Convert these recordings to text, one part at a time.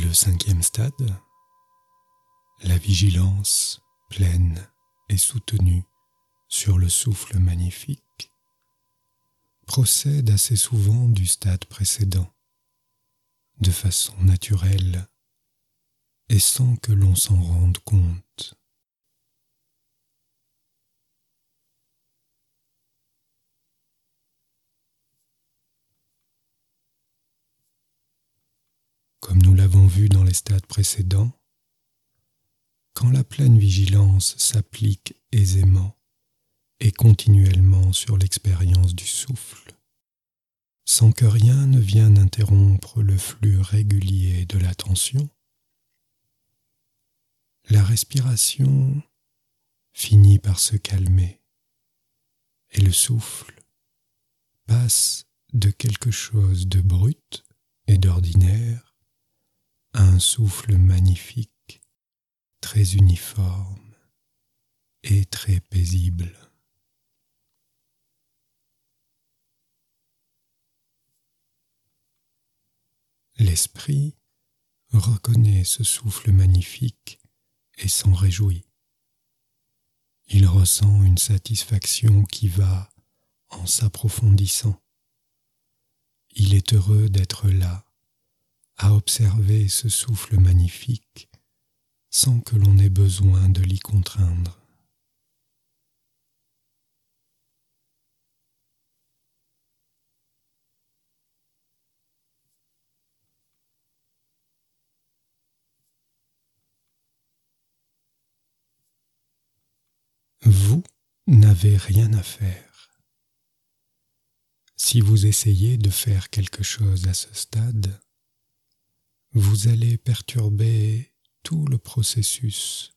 Le 5e stade, la vigilance pleine et soutenue sur le souffle magnifique, procède assez souvent du stade précédent, de façon naturelle et sans que l'on s'en rende compte. Comme nous l'avons vu dans les stades précédents, quand la pleine vigilance s'applique aisément et continuellement sur l'expérience du souffle, sans que rien ne vienne interrompre le flux régulier de l'attention, la respiration finit par se calmer et le souffle passe de quelque chose de brut et d'ordinaire à un souffle magnifique, très uniforme et très paisible. L'esprit reconnaît ce souffle magnifique et s'en réjouit. Il ressent une satisfaction qui va en s'approfondissant. Il est heureux d'être là, à observer ce souffle magnifique sans que l'on ait besoin de l'y contraindre. Vous n'avez rien à faire. Si vous essayez de faire quelque chose à ce stade, vous allez perturber tout le processus.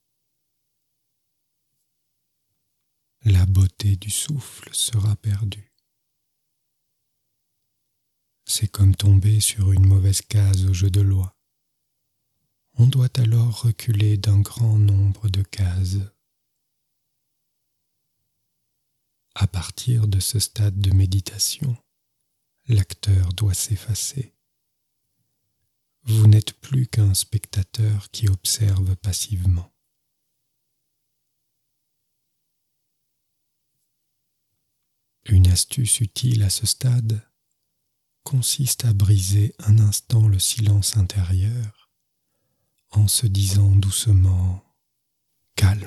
La beauté du souffle sera perdue. C'est comme tomber sur une mauvaise case au jeu de loi. On doit alors reculer d'un grand nombre de cases. À partir de ce stade de méditation, l'acteur doit s'effacer. Vous n'êtes plus qu'un spectateur qui observe passivement. Une astuce utile à ce stade consiste à briser un instant le silence intérieur en se disant doucement « calme ».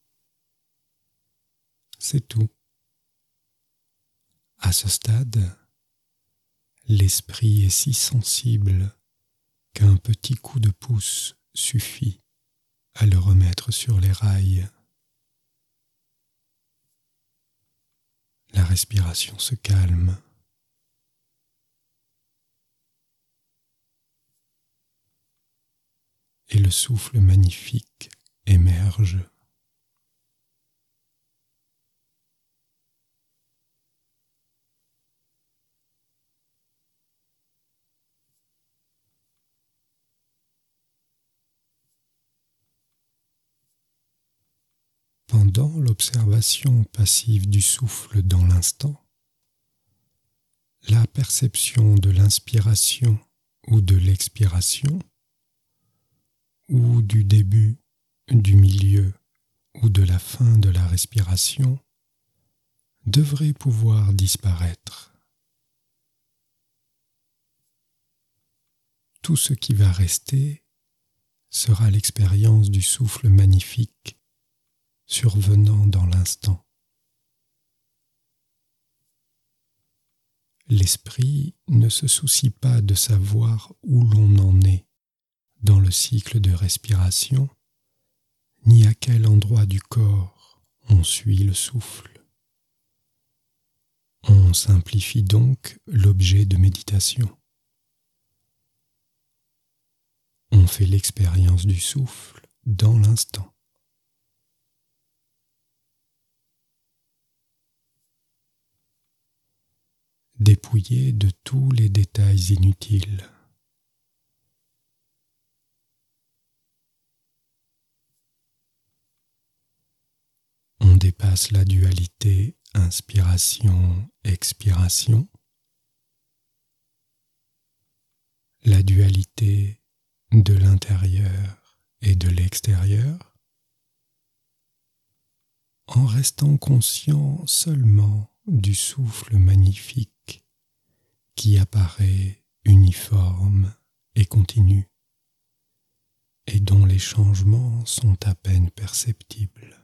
C'est tout. À ce stade, l'esprit est si sensible qu'un petit coup de pouce suffit à le remettre sur les rails. La respiration se calme. Et le souffle magnifique émerge. Pendant l'observation passive du souffle dans l'instant, la perception de l'inspiration ou de l'expiration, ou du début, du milieu ou de la fin de la respiration, devrait pouvoir disparaître. Tout ce qui va rester sera l'expérience du souffle magnifique survenant dans l'instant. L'esprit ne se soucie pas de savoir où l'on en est dans le cycle de respiration, ni à quel endroit du corps on suit le souffle. On simplifie donc l'objet de méditation. On fait l'expérience du souffle dans l'instant. Dépouillé de tous les détails inutiles. On dépasse la dualité inspiration-expiration, la dualité de l'intérieur et de l'extérieur, en restant conscient seulement du souffle magnifique qui apparaît uniforme et continu, et dont les changements sont à peine perceptibles.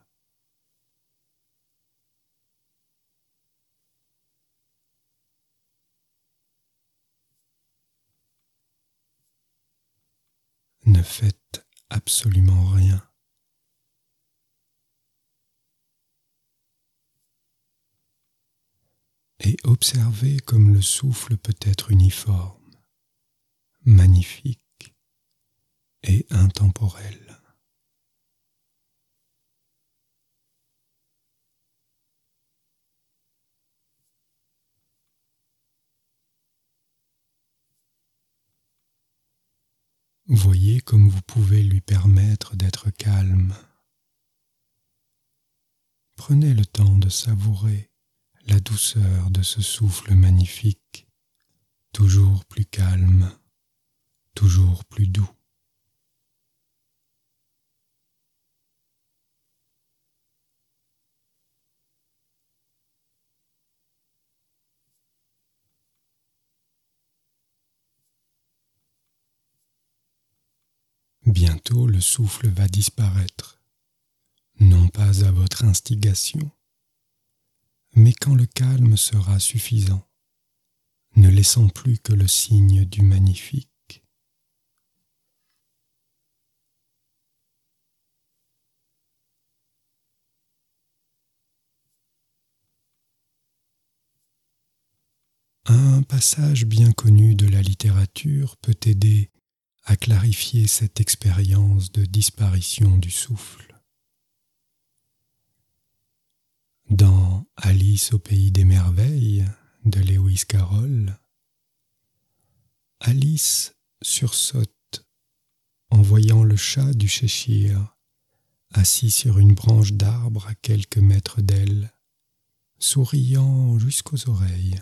Ne faites absolument rien. Et observez comme le souffle peut être uniforme, magnifique et intemporel. Voyez comme vous pouvez lui permettre d'être calme. Prenez le temps de savourer la douceur de ce souffle magnifique, toujours plus calme, toujours plus doux. Bientôt le souffle va disparaître, non pas à votre instigation, mais quand le calme sera suffisant, ne laissant plus que le signe du magnifique. Un passage bien connu de la littérature peut aider à clarifier cette expérience de disparition du souffle. Dans Alice au pays des merveilles de Lewis Carroll, Alice sursaute en voyant le chat du Cheshire assis sur une branche d'arbre à quelques mètres d'elle, souriant jusqu'aux oreilles.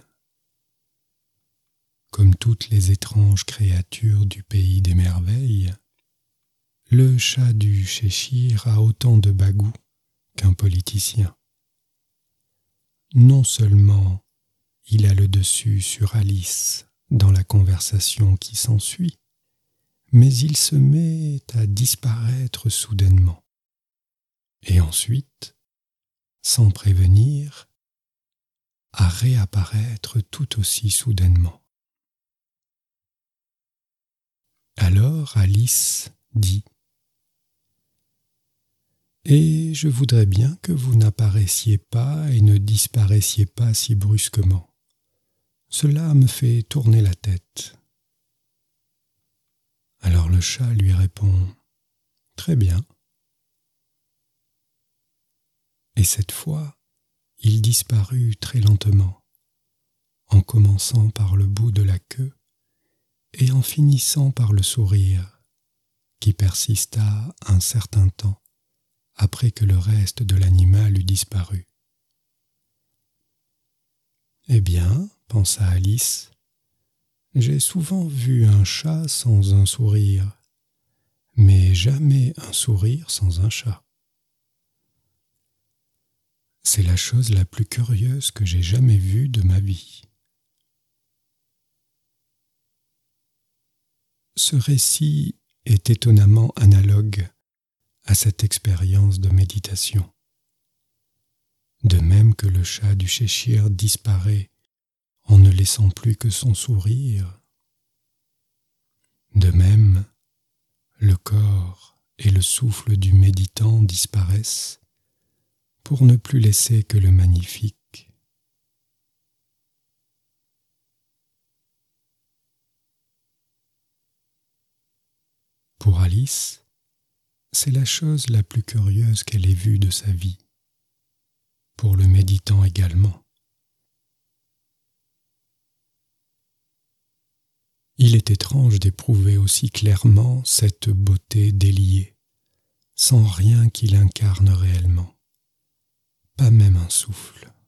Comme toutes les étranges créatures du pays des merveilles, le chat du Cheshire a autant de bagou qu'un politicien. Non seulement il a le dessus sur Alice dans la conversation qui s'ensuit, mais il se met à disparaître soudainement. Et ensuite, sans prévenir, à réapparaître tout aussi soudainement. Alors Alice dit « Et je voudrais bien que vous n'apparaissiez pas et ne disparaissiez pas si brusquement. Cela me fait tourner la tête. » Alors le chat lui répond « Très bien. » Et cette fois, il disparut très lentement, en commençant par le bout de la queue et en finissant par le sourire, qui persista un certain temps après que le reste de l'animal eut disparu. Eh bien, pensa Alice, j'ai souvent vu un chat sans un sourire, mais jamais un sourire sans un chat. C'est la chose la plus curieuse que j'ai jamais vue de ma vie. Ce récit est étonnamment analogue à cette expérience de méditation. De même que le chat du Cheshire disparaît en ne laissant plus que son sourire, de même, le corps et le souffle du méditant disparaissent pour ne plus laisser que le magnifique. Pour Alice, c'est la chose la plus curieuse qu'elle ait vue de sa vie. Pour le méditant également. Il est étrange d'éprouver aussi clairement cette beauté déliée, sans rien qui l'incarne réellement, pas même un souffle.